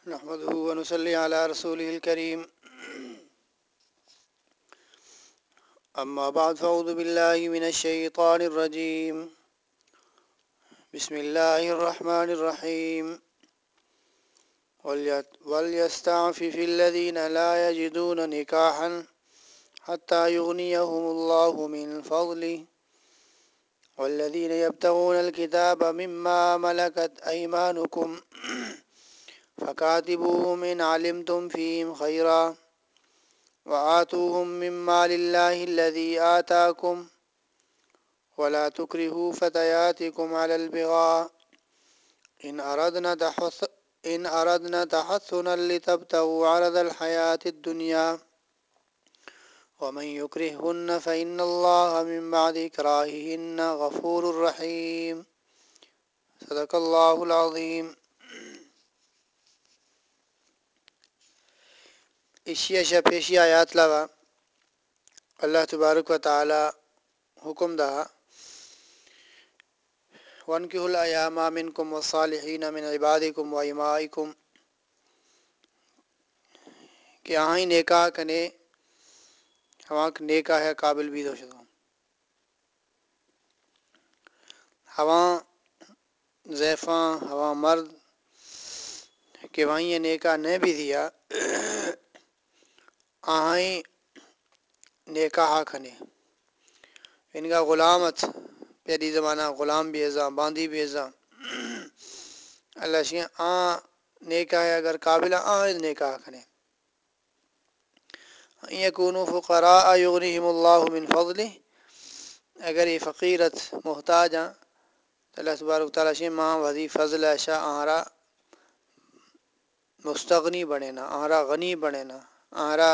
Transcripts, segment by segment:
نحمده ونصلي على رسوله الكريم. أما بعد فأعوذ بالله من الشيطان الرجيم. بسم الله الرحمن الرحيم. وليستعفف الذين لا يجدون نكاحا حتى يغنيهم الله من فضله والذين يبتغون الكتاب مما ملكت أيمانكم فكاتبوهم إن علمتم فيهم خيرا وآتوهم من مال الله الذي آتاكم ولا تكرهوا فتياتكم على البغاء إن أردنا تحصنا لتبتغوا عرض الحياة الدنيا ومن يكرههن فإن الله من بعد إكراههن غفور رحيم. صدق الله العظيم. اشیا پیشی آیات لوا اللہ تبارک و تعالی حکم دہا وَانْكِحُوا الْأَيَامَ مِنْكُمْ وَالصَّالِحِينَ مِنْ عِبَادِكُمْ وَإِمَائِكُمْ کہ آہیں نیکاح کنے ہواں نیکاح ہے قابل بھی دو شدوں ہواں زیفاں ہواں مرد کہ وہیں نیکاح نے بھی دیا آہیں نیکاح کھنے ان کا غلامت پہلی زمانہ غلام بھی ازاں باندھی بھی ازاں اللہ شیئں نیکاح ہے اگر قابل نیکاح کھنے یکونوا فقراء یغنیہم اللہ من فضلہ اگر یہ فقیرت محتاج ہیں تو اللہ تبارک تعالیٰ شیئں ماں وزی فضل ایشا آہرا مستغنی بنے نا آہرا غنی بنے نا آہرا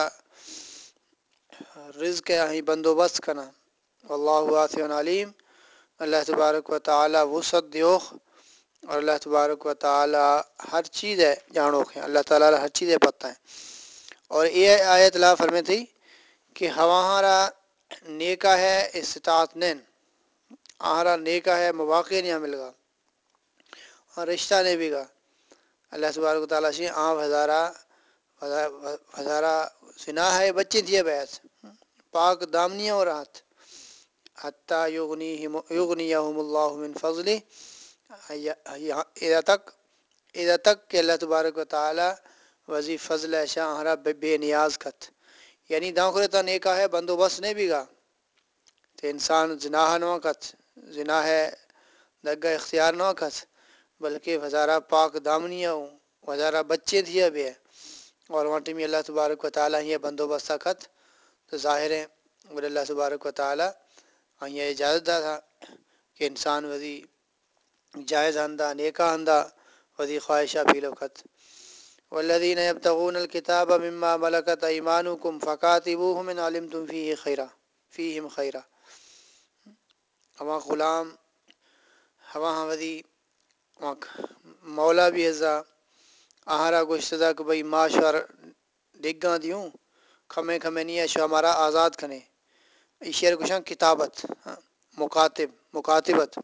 رزق آہیں بندوبست کنا واللہ واسع علیم. اللہ تبارک و تعالی وسعت دیوخ اور اللہ تبارک و تعالی ہر چیز ہے جانوک ہے اللہ تعالیٰ ہر چیز ہے پتہ ہے. اور یہ آیت اللہ فرمے تھی کہ ہمارا نیکا ہے استطاعت نین آہرا نیکا ہے مواقع نہیں مل گا اور رشتہ نے بھی گا اللہ تبارک و تعالیٰ سے ہزارہ سنا ہے بچے تھے بیس پاک دامنیاں اور ہاتھ حتیٰ یغنیہم اللہ من فضلہ اذا تک کہ اللہ تبارک و تعالی وزی فضل ایشا آہرا بے نیاز کت یعنی داخل تا نیکا ہے بندوبست نے بھی گا تو انسان زناح نہ کت زنا ہے دگا اختیار نہ کت بلکہ ہزارہ پاک دامنیاں ہوں ہزارہ بچے تھے بھی ہے اور وہاں ٹیمی اللہ تبارک و تعالی یہ بندوبست کت تو ظاہر ہے اور اللہ تبارک و تعالی یہ اجازت دا تھا کہ انسان وزی جائز اندہ نیکا اندہ وزی خواہشہ بھی لوکت. والذین یبتغون الکتاب مما ملکت ایمانکم فکاتبوہم ان علمتم فیہم خیرا ہوا غلام ہوا وزی مولا بھی ازا آہرا گوشتہ کہ بھئی معاشر ڈگاں دیوں کھمے نہیں ہے شو ہمارا آزاد کھنے اشیر کشاں کتابت مکاتبت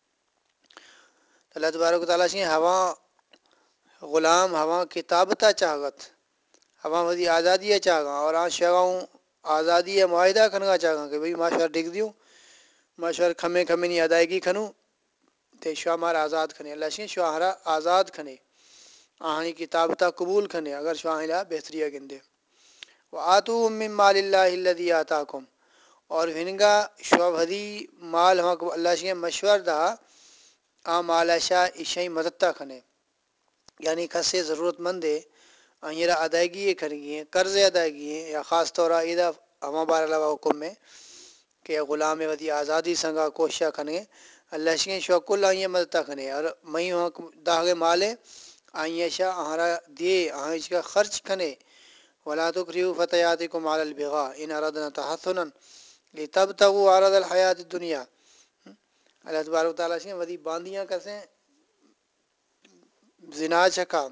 اللہ تبارک و تعالیٰ سے ہوا غلام ہوا کتابتا چاہت ہوا وزی آزادی چاہگاں اور شگاؤں آزادی معاہدہ کھنگا چاہگاں کہ بھئی معاشر ڈگ دیوں معاشر کھمے نہیں ادائیگی کھنوں تے شو ہمارا آزاد کھنے اللہ سے شو ہمارا آزاد کھنے آہنی کتابتا قبول کھنے اگر شو آہنی بہتریہ گندے وآتوہم من مال اللہ الذی آتاکم اور ہنگا شعب حدی مال ہم اللہ سے مشور دا مال ایشا اشائی مددتا کھنے یعنی کسے ضرورت مند ہے یہ ادائیگی کھنگی ہیں قرض ادائیگی ہیں یا خاص طور ایدہ ہما بار علاوہ حکم میں کہ غلام ودی آزادی سنگا کوشش کھنے اللہ سے شعب کل آئیں مددتا کھنے اور میں داغ مال ہے آئیں ایشا آہرا دیے آئیں اس کا خرچ کھنے ولا تکرہوا فتیاتکم علی البغاء ان اردنا تحصنا لتبتغوا عرض الحیات الدنیا. اللہ تبارک و تعالیٰ سے ودی باندیاں کسیں زنا چکا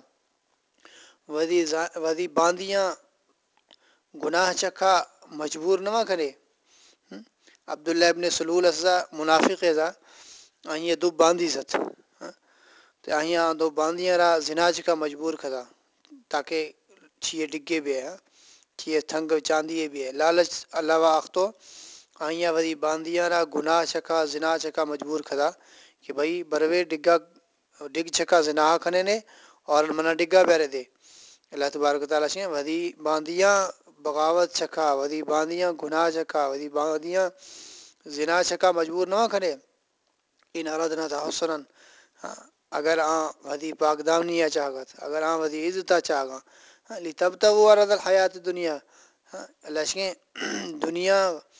ودی باندیاں گناہ چکا مجبور نہ کرے. عبداللہ ابن سلول ازا منافق ازا آئیں دو باندھی ست تو آئیں دو باندیاں را زنا چکا مجبور کھدا تاکہ چیئے ڈگے بھی ہے چیئے تھنگ چاندیے بھی ہے لالچ علاوہ اختو آئیاں وری باندیاں را گناہ چکا زنا چکا مجبور کھدا کہ بھئی بروے ڈگا ڈگ چکا زنا کھنے نے اور منا ڈگا پیرے دے اللہ تبارک و تعالیٰ سے ودی باندیاں بغاوت چکا ودی باندیاں گناہ چکا ودی باندیاں زنا چکا مجبور نہ کھنے ان ارادنا تھا حسنن اگر آن ودی پاک دامنی چاہگت اگر آن ودی عزت چاہگا لی تب تب وہ اراد الحیات دنیا لشکیں دنیا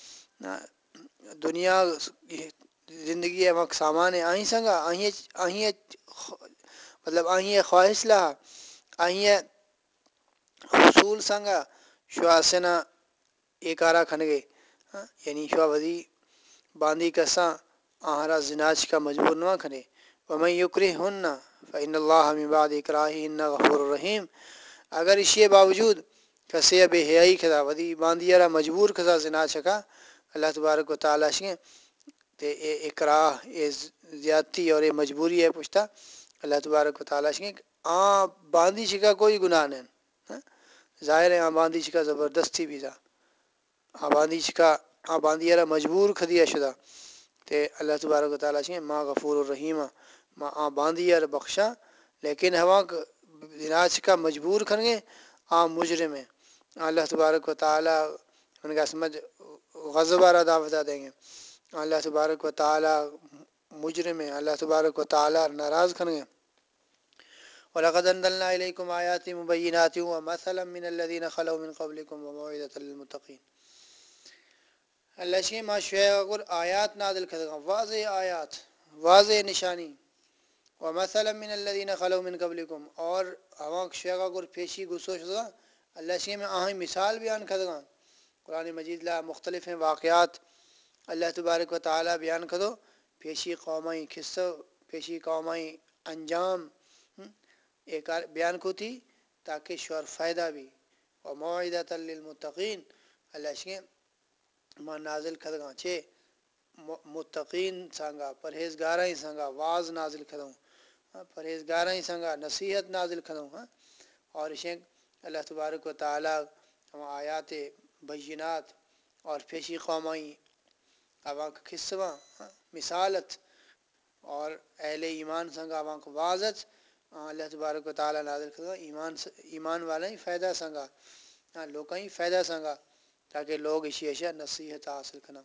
دنیا زندگی وقت سامان ہے آہیں سنگا آہیں مطلب آہیں خواہش لا آہیں حصول سنگا شواسنا ایکارا کھنگے یعنی شوا ودی باندی کساں آہرا زناج کا مجبور نہ کھنے ومن یکرہن فإن اللہ من بعد اکراہہن غفور الرحیم اگر اسی باوجود کسی بے حیائی کھدا ودی باندیارا مجبور کھدا زنا چکا اللہ تبارک و تعالیٰ سے تے اے اکراہ اے زیادتی اور اے مجبوری ہے پوچھتا اللہ تبارک و تعالیٰ سے باندی چکا کوئی گناہ نہیں ظاہر ہے باندی چکا زبردستی بھی تھا باندی چکا باندیارا مجبور کھدیا شدہ تے اللہ تبارک و تعالیٰ سے ماں غفور الرحیم ماں باندیار بخشا لیکن ہوا زناج کا مجبور کھنگے مجرم ہے اللہ تبارک و تعالیٰ ان کا سمجھ غضب آرہ دعوت دیں گے اللہ تبارک و تعالیٰ مجرم ہے اللہ تبارک و تعالیٰ ناراض کھنگے وَلَقَدْ أَنزَلْنَا إِلَيْكُمْ آيَاتٍ مُبَيِّنَاتٍ وَمَثَلًا مِّنَ الَّذِينَ خَلَوْا مِن قَبْلِكُمْ وَمَوْعِظَةً لِّلْمُتَّقِينَ اللہ شی ما شیعہ اگر آیات نازل کردگا واضح آیات واضح نشانی وَمَثَلًا مِّنَ الَّذِينَ خَلَوْا مِن قَبْلِكُمْ اور ہوا شیعہ اگر پیشی گسوش دا اللہ شی میں آہیں مثال بیان کردگا قرآن مجید لا مختلف ہیں واقعات اللہ تبارک و تعالیٰ بیان کردو پیشی قومیں قصہ پیشی قومیں انجام ایک بیان کو تھی تاکہ شور فائدہ بھی اور موعظۃ للمتقین اللہ شی ما نازل کردگا چھے متقین سانگا پرہیزگاریں سانگا واز نازل کردوں پرہیزگاریں سانگا نصیحت نازل کردوں اور اسے اللہ تبارک و تعالیٰ آیات بینات اور پیشی قومیں اواں قصواں مثالت اور اہل ایمان سنگا اواں کو واضح اللہ تبارک و تعالیٰ نازل کردو ایمان والا ہی فائدہ سنگا لوگاں ہی فائدہ سنگا تاکہ لوگ اسی اشیاء نصیحت حاصل کرنا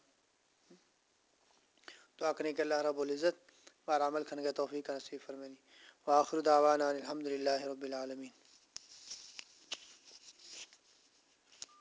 تو آکنے کہ اللہ رب العزت بار عمل کھنگا توفیق نصیب فرمانی وآخر دعوانا الحمدللہ رب العالمین.